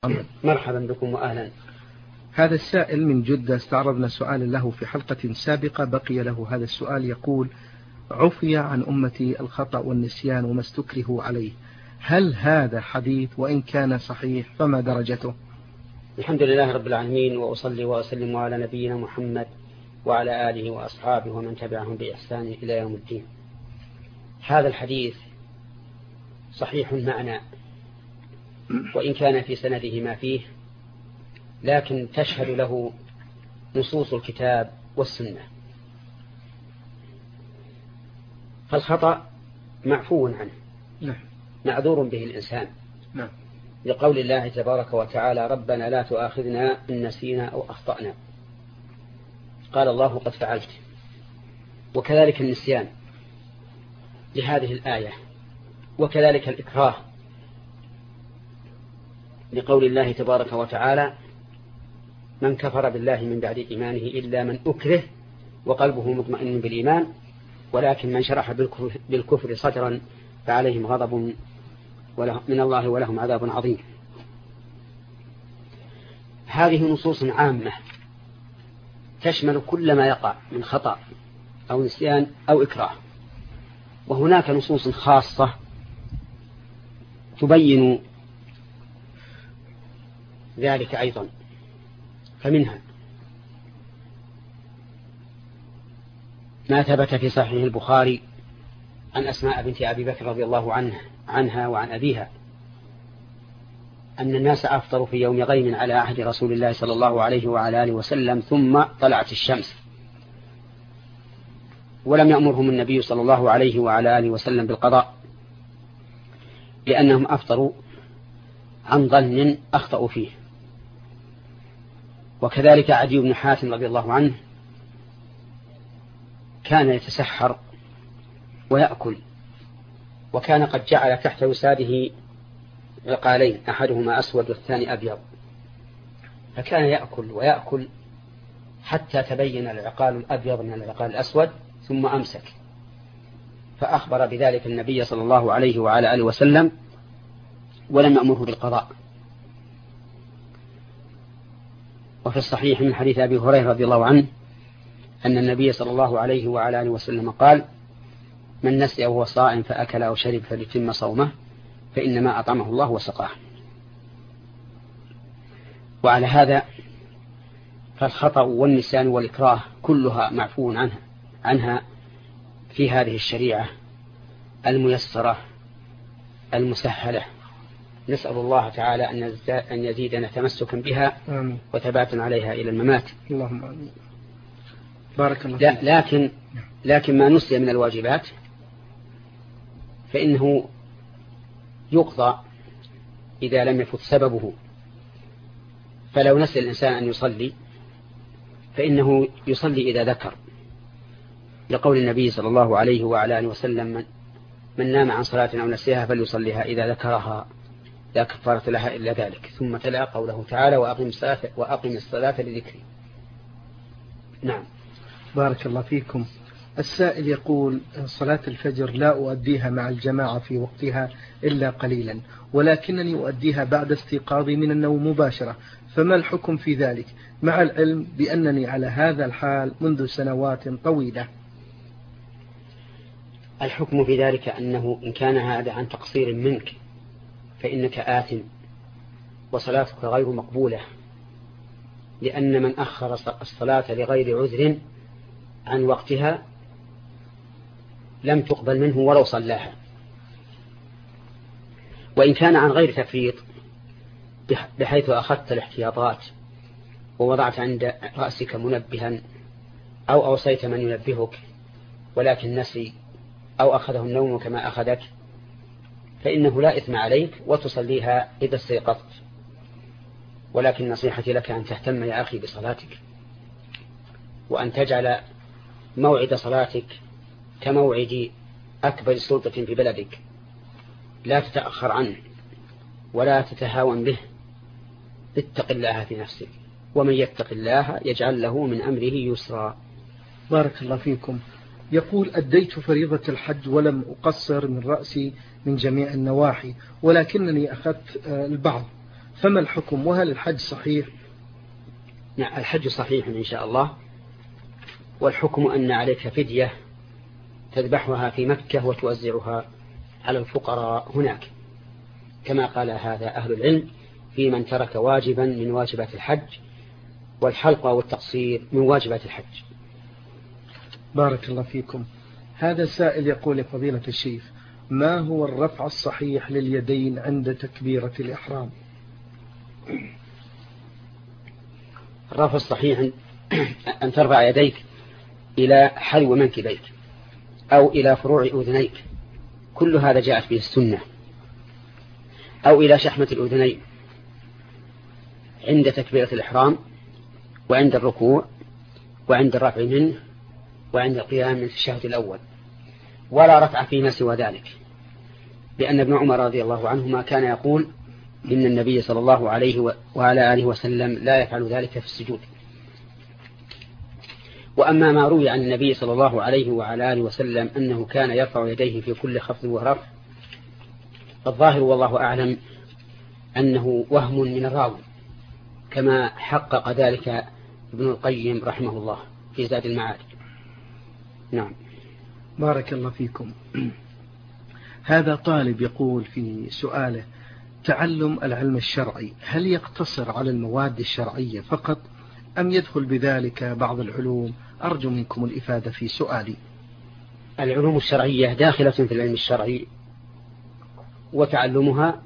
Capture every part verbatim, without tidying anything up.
مرحبا بكم وأهلا. هذا السائل من جدة استعرضنا سؤالا له في حلقة سابقة، بقي له هذا السؤال. يقول: عفي عن أمتي الخطأ والنسيان وما استكرهوا عليه، هل هذا حديث؟ وإن كان صحيح فما درجته؟ الحمد لله رب العالمين، وأصلي وأسلم على نبينا محمد وعلى آله وأصحابه ومن تبعهم بإحسان إلى يوم الدين. هذا الحديث صحيح المعنى وإن كان في سنده ما فيه، لكن تشهد له نصوص الكتاب والسنة. فالخطأ معفو عنه، نعم، معذور به الإنسان، نعم، لقول الله تبارك وتعالى: ربنا لا تؤاخذنا إن نسينا أو أخطأنا. قال الله: قد فعلت. وكذلك النسيان لهذه الآية، وكذلك الإكراه لقول الله تبارك وتعالى: من كفر بالله من بعد إيمانه إلا من أكره وقلبه مطمئن بالإيمان ولكن من شرح بالكفر صدرا فعليهم غضب من الله ولهم عذاب عظيم. هذه نصوص عامة تشمل كل ما يقع من خطأ أو نسيان أو إكراه، وهناك نصوص خاصة تبين ذلك أيضا. فمنها ما ثبت في صحيح البخاري عن أسماء بنت أبي بكر رضي الله عنه عنها وعن أبيها أن الناس أفطروا في يوم غيم على عهد رسول الله صلى الله عليه وعلى آله وسلم، ثم طلعت الشمس، ولم يأمرهم النبي صلى الله عليه وعلى آله وسلم بالقضاء، لأنهم أفطروا عن ظن أخطأوا فيه. وكذلك عدي بن حاتم رضي الله عنه كان يتسحر ويأكل، وكان قد جعل تحت وساده عقالين، أحدهما أسود والثاني أبيض، فكان يأكل ويأكل حتى تبين العقال الأبيض من العقال الأسود، ثم أمسك، فأخبر بذلك النبي صلى الله عليه وعلى آله وسلم ولم يأمره بالقضاء. وفي الصحيح من حديث أبي هريرة رضي الله عنه أن النبي صلى الله عليه وعلى آله وسلم قال: من نسي وهو صائم فأكل أو شرب فليتم صومه فإنما أطعمه الله وسقاه. وعلى هذا فالخطأ والنسيان والإكراه كلها معفو عنها عنها في هذه الشريعة الميسرة المسهلة. نسأل الله تعالى أن يزيدنا تمسكا بها وثباتا عليها إلى الممات. اللهم آمين. بارك الله فيك. لكن لكن ما نسي من الواجبات فإنه يقضى إذا لم يفت سببه. فلو نسي الإنسان أن يصلي فإنه يصلي إذا ذكر، لقول النبي صلى الله عليه وعلى آله وسلم: من, من نام عن صلاة أو نسيها فليصليها إذا ذكرها لا كفارة لها إلا ذلك. ثم تلا قوله تعالى: وأقم الصلاة, وأقم الصلاة لذكري. نعم. بارك الله فيكم. السائل يقول: صلاة الفجر لا أؤديها مع الجماعة في وقتها إلا قليلا، ولكنني أؤديها بعد استيقاظي من النوم مباشرة، فما الحكم في ذلك مع العلم بأنني على هذا الحال منذ سنوات طويلة؟ الحكم في ذلك أنه إن كان هذا عن تقصير منك فإنك آثم وصلاتك غير مقبولة، لأن من أخر الصلاة لغير عذر عن وقتها لم تقبل منه ولو صلاها. وإن كان عن غير تفريط بحيث أخذت الاحتياطات ووضعت عند رأسك منبها أو أوصيت من ينبهك ولكن نسي أو أخذه النوم كما أخذك، فإنه لا إثم عليك وتصليها إذا استيقظت. ولكن نصيحتي لك أن تهتم يا أخي بصلاتك، وأن تجعل موعد صلاتك كموعد أكبر سلطة في بلدك، لا تتأخر عنه ولا تتهاون به. اتق الله في نفسك، ومن يتق الله يجعل له من أمره يسرا. بارك الله فيكم. يقول: أديت فريضة الحج ولم أقصر من رأسي من جميع النواحي، ولكنني أخذت البعض، فما الحكم وهل الحج صحيح؟ نعم الحج صحيح إن شاء الله، والحكم أن عليك فدية تذبحها في مكة وتوزعها على الفقراء هناك، كما قال هذا أهل العلم في من ترك واجبا من واجبات الحج، والحلق والتقصير من واجبات الحج. بارك الله فيكم. هذا سائل يقول لفضيلة الشيخ: ما هو الرفع الصحيح لليدين عند تكبيرة الإحرام؟ الرفع الصحيح أن ترفع يديك إلى حلو منكبيك أو إلى فروع أذنيك، كل هذا جاءت به السنة، أو إلى شحمة الأذنين عند تكبيرة الإحرام وعند الركوع وعند الرفع منه وعند القيام من التشهد الأول، ولا رفع فيما سوى ذلك، لأن ابن عمر رضي الله عنهما كان يقول إن النبي صلى الله عليه وعلى آله وسلم لا يفعل ذلك في السجود. وأما ما روي عن النبي صلى الله عليه وعلى آله وسلم أنه كان يرفع يديه في كل خفض ورفع، فالظاهر والله أعلم أنه وهم من الراوي، كما حقق ذلك ابن القيم رحمه الله في زاد المعاد. نعم. بارك الله فيكم. هذا طالب يقول في سؤاله: تعلم العلم الشرعي هل يقتصر على المواد الشرعية فقط أم يدخل بذلك بعض العلوم؟ أرجو منكم الإفادة في سؤالي. العلوم الشرعية داخلة في العلم الشرعي، وتعلمها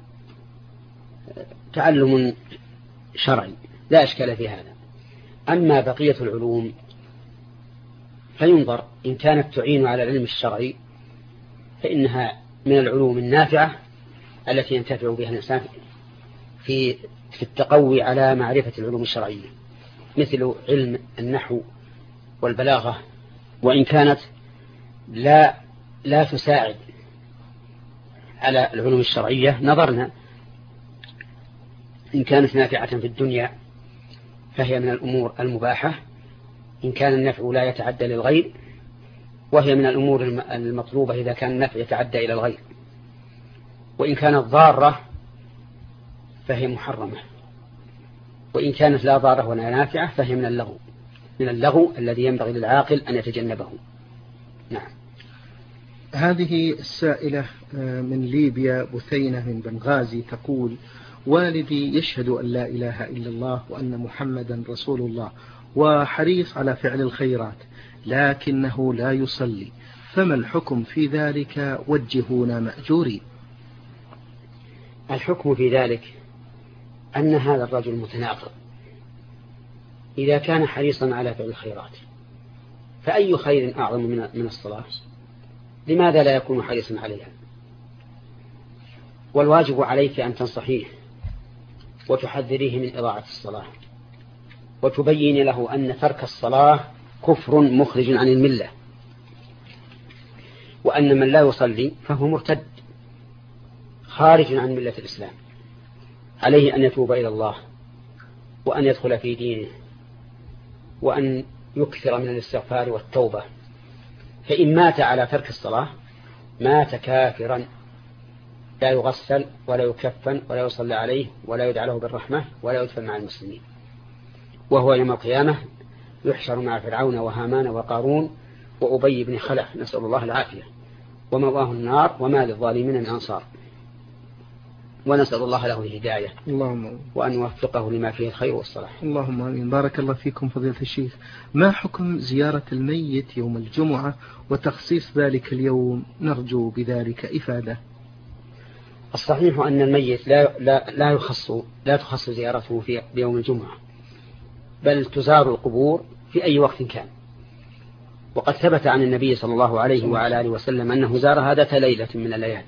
تعلم شرعي لا إشكال في هذا. أما بقية العلوم فينظر، إن كانت تعين على العلم الشرعي فإنها من العلوم النافعة التي ينتفع بها الإنسان في في التقوي على معرفة العلوم الشرعية، مثل علم النحو والبلاغة، وإن كانت لا لا تساعد على العلوم الشرعية نظرنا، إن كانت نافعة في الدنيا فهي من الأمور المباحة، إن كان النفع لا يتعدى للغير، وهي من الأمور المطلوبة إذا كان النفع يتعدى إلى الغير، وإن كانت ضارة فهي محرمة، وإن كانت لا ضارة ولا نافعة فهي من اللغو من اللغو الذي ينبغي للعاقل أن يتجنبه. نعم. هذه السائلة من ليبيا بثينة من بنغازي تقول: والدي يشهد أن لا إله إلا الله وأن محمدا رسول الله وحريص على فعل الخيرات، لكنه لا يصلي، فما الحكم في ذلك؟ وجهونا مأجورين. الحكم في ذلك أن هذا الرجل متناقض، إذا كان حريصا على فعل الخيرات فأي خير أعظم من الصلاة؟ لماذا لا يكون حريصا عليها؟ والواجب عليك أن تنصحيه وتحذريه من إضاعة الصلاة، وتبين له أن ترك الصلاة كفر مخرج عن الملة، وأن من لا يصلي فهو مرتد خارج عن ملة الإسلام، عليه أن يتوب إلى الله وأن يدخل في دينه وأن يكثر من الاستغفار والتوبة، فإن مات على ترك الصلاة مات كافرا، لا يغسل ولا يكفن ولا يصلى عليه ولا يدعى له بالرحمة ولا يدفن مع المسلمين، وهو يوم القيامة يحشر مع فرعون وهامان وقارون وأبي بن خلف، نسأل الله العافية، ومأواه النار وما للظالمين من أنصار، ونسأل الله له الهداية اللهم وأن يوفقه لما فيه الخير والصلاح. اللهم آمين. بارك الله فيكم فضيلة الشيخ. ما حكم زيارة الميت يوم الجمعة وتخصيص ذلك اليوم؟ نرجو بذلك إفادة. الصحيح أن الميت لا لا لا يخص لا تخص زيارته في يوم الجمعة، بل تزار القبور في أي وقت كان، وقد ثبت عن النبي صلى الله عليه وعلى آله وسلم أنه زارها ذات ليلة من الليالي.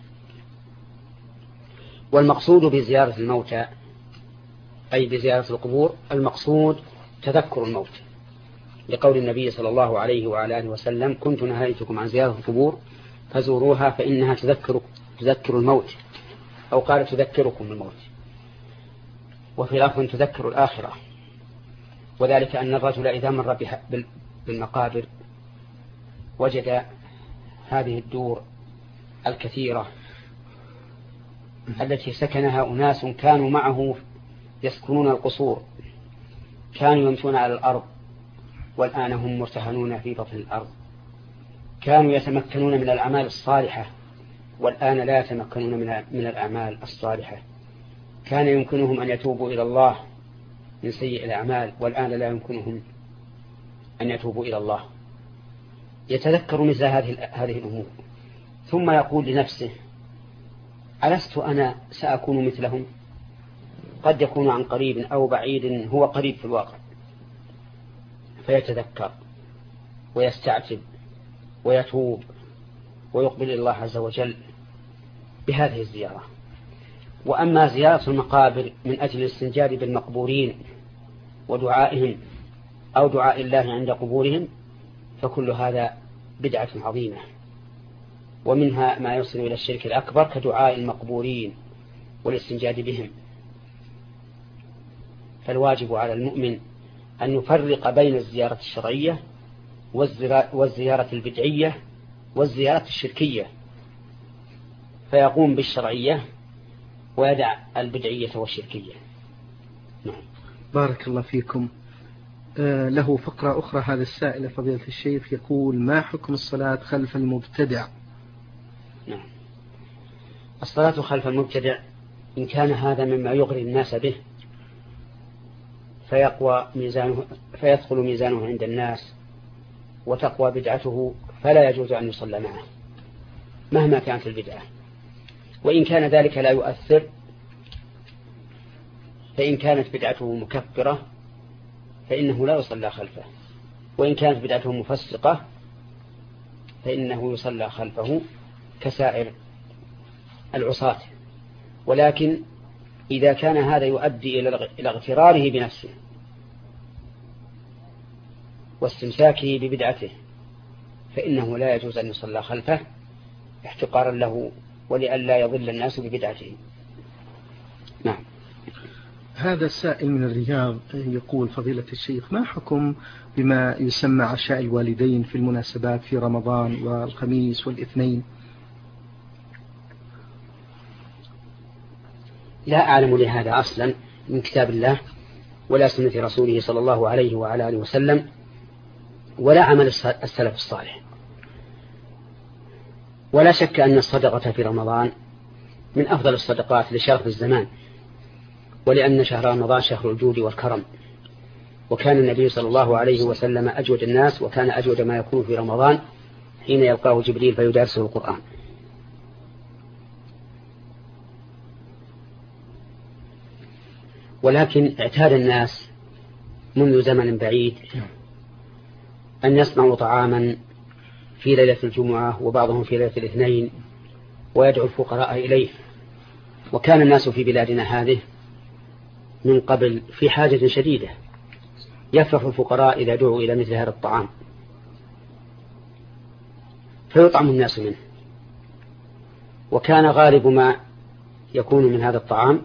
والمقصود بزيارة الموتى أي بزيارة القبور المقصود تذكر الموت، لقول النبي صلى الله عليه وعلى آله وسلم: كنت نهيتكم عن زيارة القبور فزوروها فإنها تذكر تذكر الموت، أو قال تذكركم الموت، وفي لفظ تذكر الآخرة، وذلك أن الرجل إذا مر بالمقابر وجد هذه الدور الكثيرة التي سكنها أناس كانوا معه يسكنون القصور كانوا يمشون على الأرض والآن هم مرتهنون في بطن الأرض. كانوا يتمكنون من الأعمال الصالحة والآن لا يتمكنون من الأعمال الصالحة. كان يمكنهم أن يتوبوا إلى الله من سيء الأعمال والآن لا يمكنهم أن يتوبوا إلى الله. يتذكر مثل هذه الأمور ثم يقول لنفسه ألست أنا سأكون مثلهم؟ قد يكون عن قريب أو بعيد هو قريب في الواقع. فيتذكر ويستعتب ويتوب ويقبل إلى الله عز وجل بهذه الزيارة. وأما زيارة المقابر من أجل الاستنجاد بالمقبورين ودعائهم أو دعاء الله عند قبورهم فكل هذا بدعة عظيمة، ومنها ما يصل إلى الشرك الأكبر كدعاء المقبورين والاستنجاد بهم. فالواجب على المؤمن أن يفرق بين الزيارة الشرعية والزيارة البدعية والزيارة الشركية، فيقوم بالشرعية ويدع البدعية والشركية. نعم. بارك الله فيكم. آه له فقرة أخرى هذا السائل فضيلة الشيخ يقول ما حكم الصلاة خلف المبتدع؟ نعم. الصلاة خلف المبتدع إن كان هذا مما يغري الناس به فيقوى ميزانه فيدخل ميزانه عند الناس وتقوى بدعته فلا يجوز أن يصلى معه مهما كانت البدعة. وإن كان ذلك لا يؤثر فإن كانت بدعته مكفرة فإنه لا يصلى خلفه، وإن كانت بدعته مفسقة فإنه يصلى خلفه كسائر العصاة. ولكن إذا كان هذا يؤدي إلى اغتراره بنفسه واستمساكه ببدعته فإنه لا يجوز أن يصلى خلفه احتقارا له ولئلا يضل الناس ببدعته. نعم. هذا السائل من الرياض يقول فضيلة الشيخ ما حكم بما يسمى عشاء الوالدين في المناسبات في رمضان والخميس والاثنين؟ لا أعلم لهذا أصلا من كتاب الله ولا سنة رسوله صلى الله عليه وعلى آله وسلم ولا عمل السلف الصالح. ولا شك أن الصدقة في رمضان من أفضل الصدقات لشرف الزمان، ولأن شهر رمضان شهر الجود والكرم، وكان النبي صلى الله عليه وسلم أجود الناس، وكان أجود ما يكون في رمضان حين يلقاه جبريل فيدرسه القرآن. ولكن اعتاد الناس منذ زمن بعيد أن يصنعوا طعاما في ليلة الجمعة وبعضهم في ليلة الاثنين ويدعو الفقراء إليه. وكان الناس في بلادنا هذه من قبل في حاجة شديدة، يفرح الفقراء إذا دعوا إلى مثل هذا الطعام فيطعم الناس منه. وكان غالب ما يكون من هذا الطعام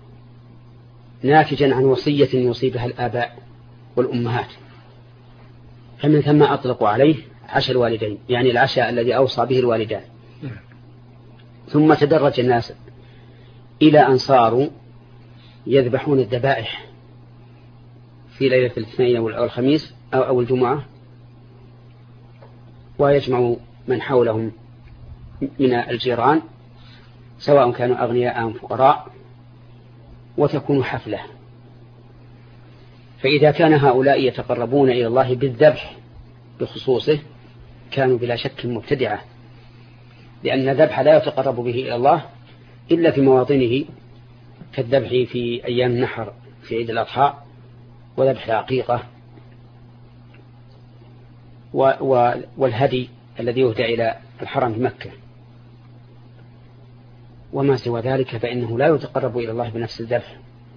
ناتجا عن وصية يوصي بها الآباء والأمهات، فمن ثم أطلقوا عليه عشاء الوالدين، يعني العشاء الذي أوصى به الوالدان. ثم تدرج الناس إلى أن صاروا يذبحون الذبائح في ليلة الاثنين أو الخميس أو, أو الجمعة، ويجمع من حولهم من الجيران سواء كانوا أغنياء أو فقراء وتكون حفلة. فإذا كان هؤلاء يتقربون إلى الله بالذبح بخصوصه كانوا بلا شك مبتدعة، لأن الذبح لا يتقرب به إلى الله إلا في مواطنه كالذبح في أيام النحر في عيد الأضحى وذبح العقيقة والهدي الذي يهدى إلى الحرم في مكة. وما سوى ذلك فإنه لا يتقرب إلى الله بنفس الذبح.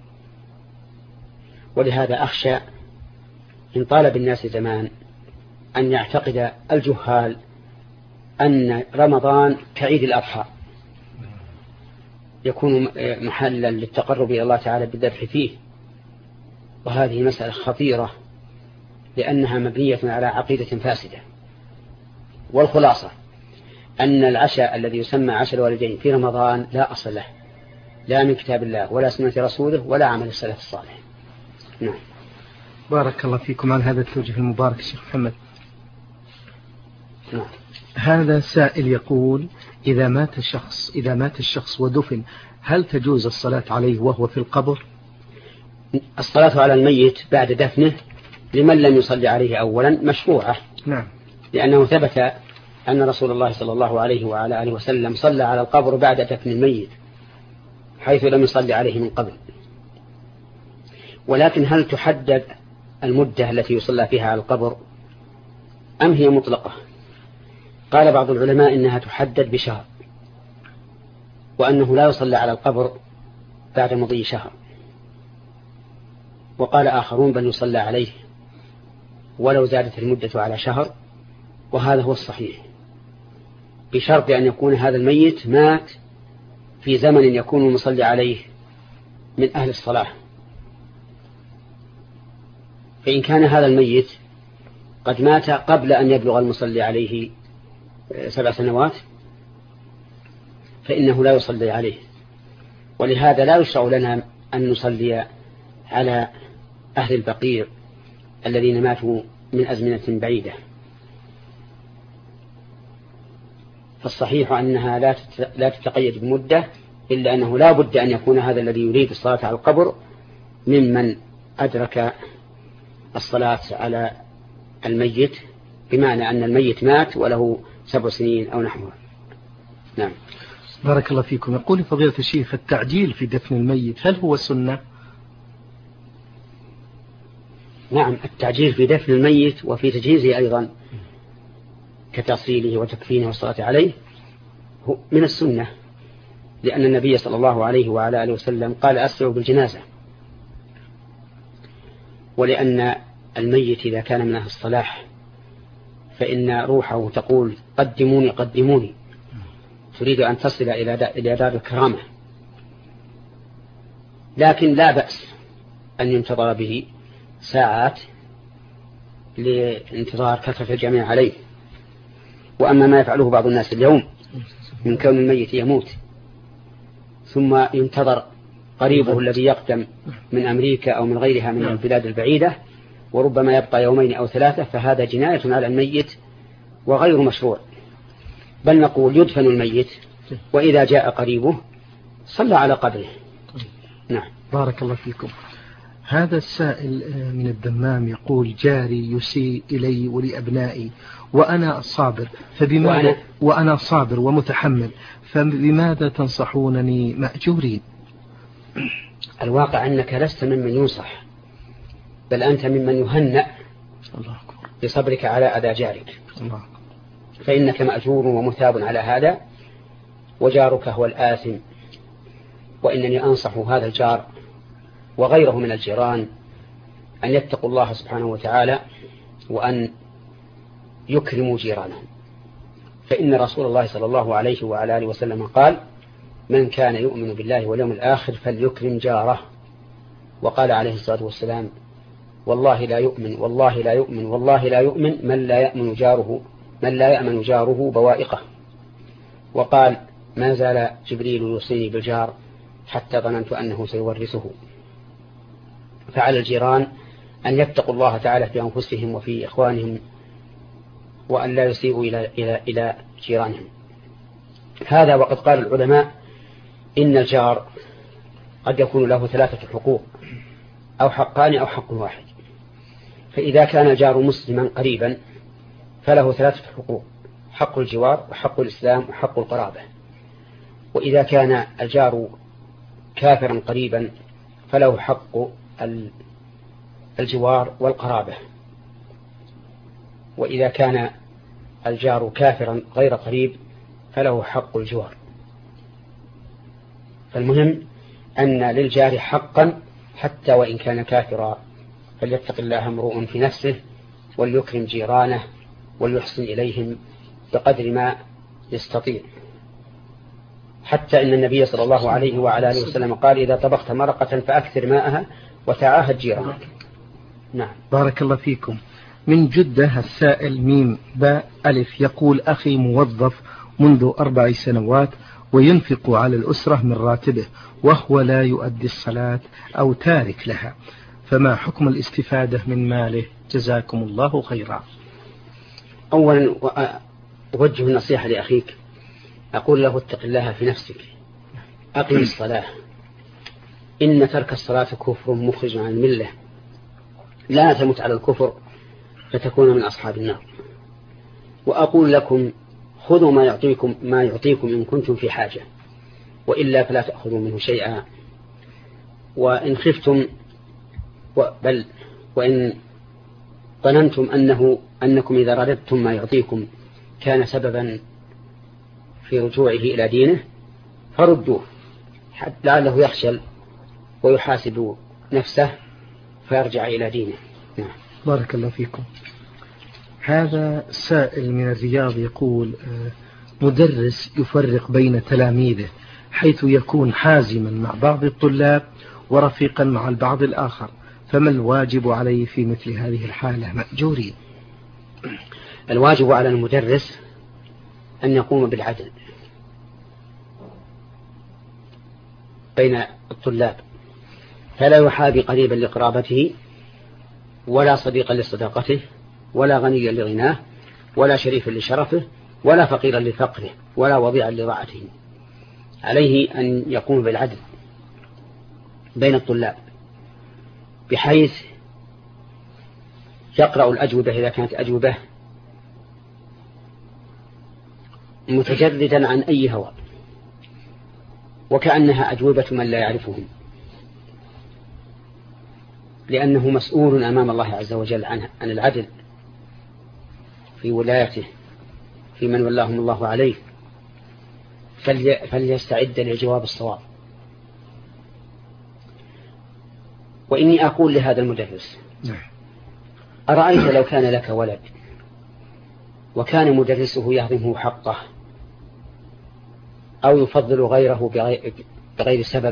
ولهذا أخشى إن طال بالناس زمان أن يعتقد الجهال أن رمضان كعيد الأضحى يكون محلا للتقرب إلى الله تعالى بالذبح فيه، وهذه مسألة خطيرة لأنها مبنية على عقيدة فاسدة. والخلاصة أن العشاء الذي يسمى عشاء الوالدين في رمضان لا أصل له، لا من كتاب الله ولا سنة رسوله ولا عمل السلف الصالح. نعم. بارك الله فيكم على هذا التوجيه المبارك الشيخ محمد. نعم. هذا سائل يقول إذا مات الشخص إذا مات الشخص ودفن هل تجوز الصلاة عليه وهو في القبر؟ الصلاة على الميت بعد دفنه لمن لم يصلي عليه أولا مشروعة. نعم. لأنه ثبت أن رسول الله صلى الله عليه وعلى آله وسلم صلى على القبر بعد دفن الميت حيث لم يصلي عليه من قبل. ولكن هل تحدد المدة التي يصلى فيها على القبر أم هي مطلقة؟ قال بعض العلماء إنها تحدد بشهر، وأنه لا يصلى على القبر بعد مضي شهر. وقال آخرون بل يصلى عليه ولو زادت المدة على شهر، وهذا هو الصحيح، بشرط أن يكون هذا الميت مات في زمن يكون المصلي عليه من أهل الصلاة. فإن كان هذا الميت قد مات قبل أن يبلغ المصلي عليه سبع سنوات فإنه لا يصلي عليه، ولهذا لا يشرع لنا أن نصلي على أهل البقيع الذين ماتوا من أزمنة بعيدة. فالصحيح أنها لا تتقيد بمدة، إلا أنه لا بد أن يكون هذا الذي يريد الصلاة على القبر ممن أدرك الصلاة على الميت، بمعنى أن الميت مات وله سبع سنين أو نحوه. نعم. بارك الله فيكم. يقول فضيلة الشيخ التعجيل في دفن الميت هل هو سنة؟ نعم، التعجيل في دفن الميت وفي تجهيزه أيضا كتصليله وتكفينه والصلاة عليه هو من السنة، لأن النبي صلى الله عليه وعلى آله وسلم قال أسرعوا بالجنازة، ولأن الميت إذا كان من أهل الصلاح فإن روحه تقول قدموني قدموني، تريد أن تصل إلى دار الكرامة. لكن لا بأس أن ينتظر به ساعات لانتظار كثرة الجميع عليه. وأما ما يفعله بعض الناس اليوم من كون الميت يموت ثم ينتظر قريبه الذي يقدم من أمريكا أو من غيرها من البلاد البعيدة وربما يبقى يومين أو ثلاثة، فهذا جناية على الميت وغير مشروع، بل نقول يدفن الميت وإذا جاء قريبه صلى على قبره. نعم. بارك الله فيكم. هذا السائل من الدمام يقول جاري يسيء إلي ولأبنائي وأنا صابر فبماذا وأنا, وأنا صابر ومتحمل فبماذا تنصحونني مأجورين؟ الواقع أنك لست ممن ينصح، بل أنت ممن يهنأ بصبرك على أذى جارك، فإنك مأجور ومثاب على هذا، وجارك هو الآثم. وإنني أنصح هذا الجار وغيره من الجيران أن يتقوا الله سبحانه وتعالى وأن يكرموا جيرانهم، فإن رسول الله صلى الله عليه وعلى آله وسلم قال من كان يؤمن بالله واليوم الآخر فليكرم جاره. وقال عليه الصلاة والسلام والله لا يؤمن والله لا يؤمن والله لا يؤمن من لا يأمن جاره من لا يأمن جاره بوائقه. وقال ما زال جبريل يوصيني بالجار حتى ظننت أنه سيورثه. فعلى الجيران أن يتقوا الله تعالى في أنفسهم وفي إخوانهم، وأن لا يسيئوا إلى, إلى, إلى جيرانهم. هذا وقد قال العلماء إن الجار قد يكون له ثلاثة حقوق أو حقان أو حق واحد. فإذا كان الجار مسلما قريبا فله ثلاثة حقوق: حق الجوار وحق الإسلام وحق القرابة. وإذا كان الجار كافرا قريبا فله حق الجوار والقرابة. وإذا كان الجار كافرا غير قريب فله حق الجوار. فالمهم أن للجار حقا حتى وإن كان كافرا، فليتق الله امرؤ في نفسه وليكرم جيرانه وليحسن إليهم بقدر ما يستطيع. حتى إن النبي صلى الله عليه وعلى آله وسلم قال إذا طبخت مرقة فأكثر ماءها وتعاهد جيرانك. نعم. بارك الله فيكم. من جدة السائل ميم باء ألف يقول أخي موظف منذ أربع سنوات وينفق على الأسرة من راتبه وهو لا يؤدي الصلاة أو تارك لها، فما حكم الاستفادة من ماله؟ جزاكم الله خيرا. أولا أوجه النصيحة لأخيك، أقول له اتق الله في نفسك، أقم الصلاة، إن ترك الصلاة كفر مخرج عن الملة، لا تمت على الكفر فتكون من أصحاب النار. وأقول لكم خذوا ما يعطيكم ما يعطيكم إن كنتم في حاجة، وإلا فلا تأخذوا منه شيئا. وإن خفتم بل وإن ظننتم أنه أنكم إذا رددتم ما يعطيكم كان سببا في رجوعه إلى دينه فردوه حتى لعله يخشل ويحاسب نفسه فيرجع إلى دينه. نعم. بارك الله فيكم. هذا سائل من الرياض يقول مدرس يفرق بين تلاميذه حيث يكون حازما مع بعض الطلاب ورفيقا مع البعض الآخر، فما الواجب عليه في مثل هذه الحالة مأجورين؟ الواجب على المدرس أن يقوم بالعدل بين الطلاب، فلا يحابي قريبا لقرابته ولا صديقا لصداقته ولا غنيا لغناه ولا شريفا لشرفه ولا فقيرا لفقره ولا وضيعا لضاعته. عليه أن يقوم بالعدل بين الطلاب بحيث يقرأ الأجوبة إذا كانت أجوبة متجردا عن أي هوى وكأنها أجوبة من لا يعرفهم، لأنه مسؤول أمام الله عز وجل عنه عن العدل في ولايته في من ولاهم الله عليه، فليستعد للجواب الصواب. وإني أقول لهذا المدرس أرأيت لو كان لك ولد وكان مدرسه يهضمه حقه أو يفضل غيره بغير سبب،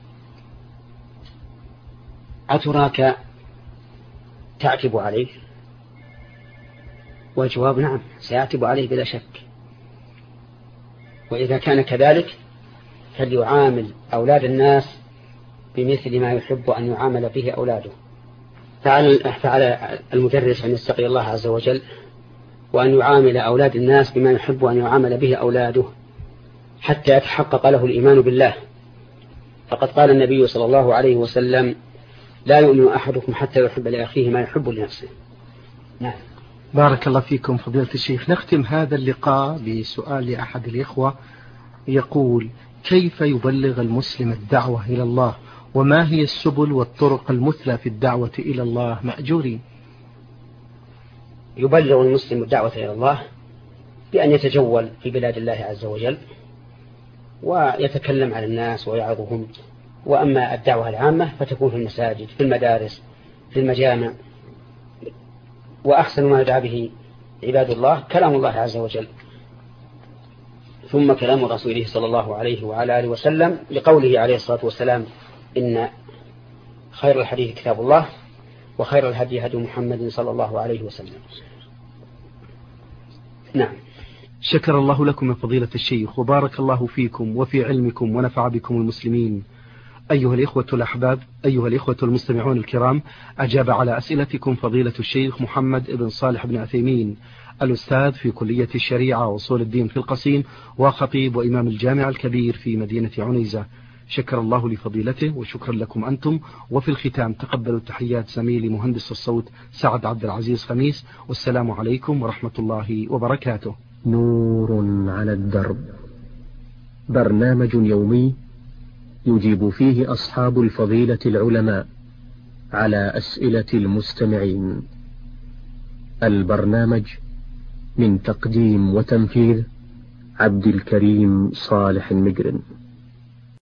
أتراك تعتب عليه؟ والجواب نعم، سيعتب عليه بلا شك. وإذا كان كذلك فليعامل أولاد الناس بمثل ما يحب أن يعامل به أولاده. فعلى المدرس أن يستقي الله عز وجل وأن يعامل أولاد الناس بما يحب أن يعامل به أولاده حتى يتحقق له الإيمان بالله. فقد قال النبي صلى الله عليه وسلم لا يؤمن أحدكم حتى يحب لأخيه ما يحب لنفسه. نعم. بارك الله فيكم فضيلة الشيخ. نختم هذا اللقاء بسؤال لأحد الإخوة يقول كيف يبلغ المسلم الدعوة إلى الله، وما هي السبل والطرق المثلى في الدعوة إلى الله مأجورين؟ يبلغ المسلم الدعوة إلى الله بأن يتجول في بلاد الله عز وجل ويتكلم على الناس ويعظهم. وأما الدعوة العامة فتكون في المساجد، في المدارس، في المجامع. وأحسن ما يدعى به عباد الله كلام الله عز وجل ثم كلام رسوله صلى الله عليه وعلى آله وسلم، لقوله عليه الصلاة والسلام إن خير الحديث كتاب الله وخير الهدي هدي محمد صلى الله عليه وسلم. نعم. شكر الله لكم من فضيلة الشيخ وبارك الله فيكم وفي علمكم ونفع بكم المسلمين. أيها الإخوة الأحباب، أيها الإخوة المستمعون الكرام، أجاب على أسئلتكم فضيلة الشيخ محمد بن صالح بن عثيمين، الأستاذ في كلية الشريعة وأصول الدين في القصيم وخطيب وإمام الجامع الكبير في مدينة عنيزة. شكر الله لفضيلته وشكرا لكم أنتم. وفي الختام تقبلوا تحيات زميلي مهندس الصوت سعد عبد العزيز خميس، والسلام عليكم ورحمة الله وبركاته. نور على الدرب، برنامج يومي يجيب فيه أصحاب الفضيلة العلماء على أسئلة المستمعين. البرنامج من تقديم وتنفيذ عبد الكريم صالح المجرم.